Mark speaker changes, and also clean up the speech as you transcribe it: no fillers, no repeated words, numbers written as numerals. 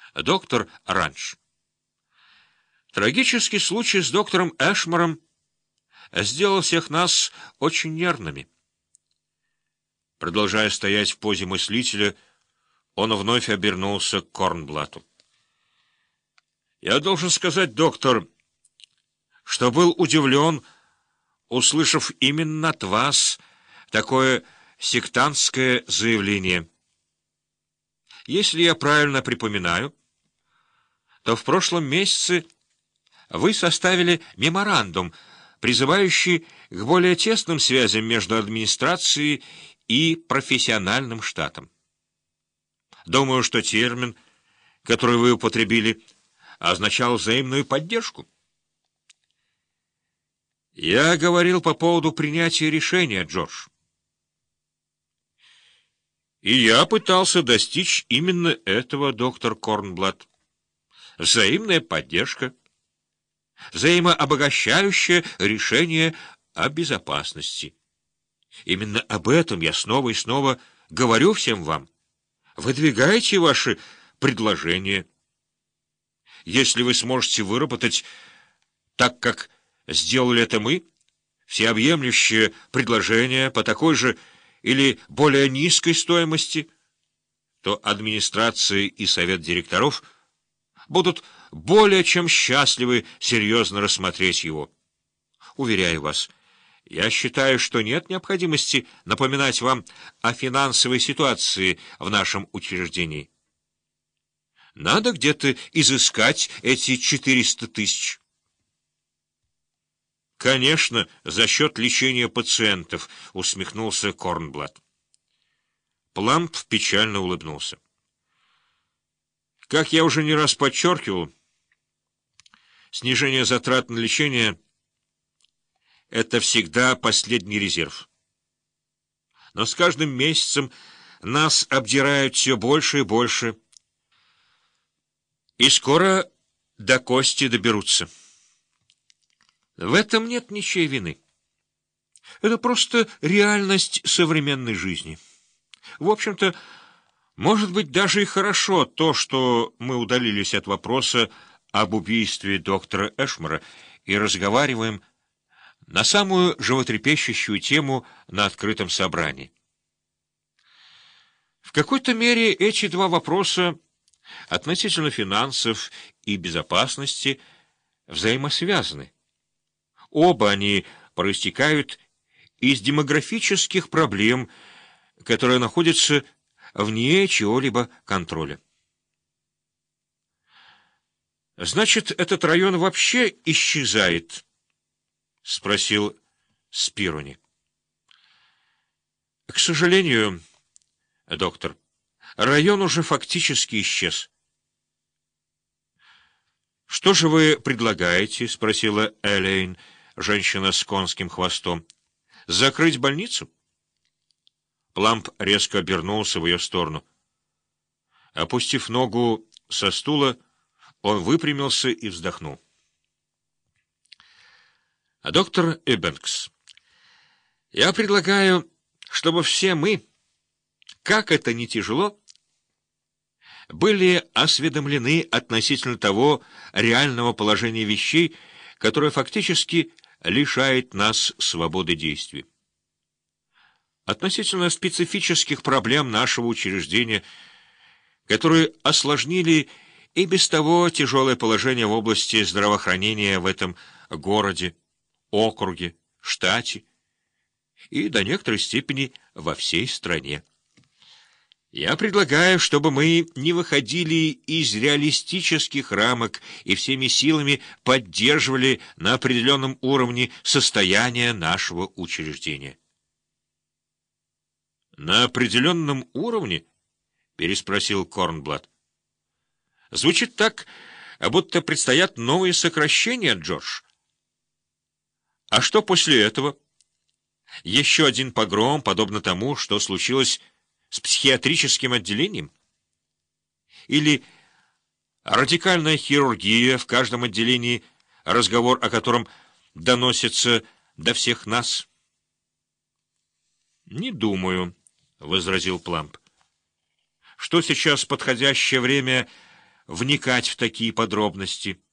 Speaker 1: Доктор Ранч. Трагический случай с доктором Эшмором сделал всех нас очень нервными. Продолжая стоять в позе мыслителя, он вновь обернулся к Корнблатту. «Я должен сказать, доктор, что был удивлен, услышав именно от вас такое сектантское заявление. Если я правильно припоминаю, то в прошлом месяце вы составили меморандум, призывающий к более тесным связям между администрацией и профессиональным штатом. Думаю, что термин, который вы употребили, означал взаимную поддержку. Я говорил по поводу принятия решения, Джордж. И я пытался достичь именно этого, доктор Корнблатт. Взаимная поддержка, взаимообогащающее решение о безопасности. Именно об этом я снова и снова говорю всем вам. Выдвигайте ваши предложения. Если вы сможете выработать, так как сделали это мы, всеобъемлющее предложение по такой же или более низкой стоимости, то администрация и совет директоров будут более чем счастливы серьезно рассмотреть его. Уверяю вас, я считаю, что нет необходимости напоминать вам о финансовой ситуации в нашем учреждении. Надо где-то изыскать эти 400 тысяч. «Конечно, за счет лечения пациентов», — усмехнулся Корнблатт. Пламп печально улыбнулся. «Как я уже не раз подчеркивал, снижение затрат на лечение — это всегда последний резерв. Но с каждым месяцем нас обдирают все больше и больше, и скоро до кости доберутся. В этом нет ничьей вины. Это просто реальность современной жизни. В общем-то, может быть, даже и хорошо то, что мы удалились от вопроса об убийстве доктора Эшмора и разговариваем на самую животрепещущую тему на открытом собрании. В какой-то мере эти два вопроса относительно финансов и безопасности взаимосвязаны. Оба они проистекают из демографических проблем, которые находятся вне чьего-либо контроля. «Значит, этот район вообще исчезает?» — спросил Спирони. «К сожалению, доктор, район уже фактически исчез». «Что же вы предлагаете?» — спросила Элейн, женщина с конским хвостом. «Закрыть больницу?» Пламп резко обернулся в ее сторону. Опустив ногу со стула, он выпрямился и вздохнул. «Доктор Эббингс, я предлагаю, чтобы все мы, как это ни тяжело, были осведомлены относительно того реального положения вещей, которое фактически лишает нас свободы действий. Относительно специфических проблем нашего учреждения, которые осложнили и без того тяжелое положение в области здравоохранения в этом городе, округе, штате и до некоторой степени во всей стране. Я предлагаю, чтобы мы не выходили из реалистических рамок и всеми силами поддерживали на определенном уровне состояние нашего учреждения». «На определенном уровне?» — переспросил Корнблатт. «Звучит так, будто предстоят новые сокращения, Джордж. А что после этого? Еще один погром, подобно тому, что случилось с психиатрическим отделением? Или радикальная хирургия в каждом отделении, разговор о котором доносится до всех нас?» «Не думаю», — возразил Пламп, «что сейчас подходящее время вникать в такие подробности.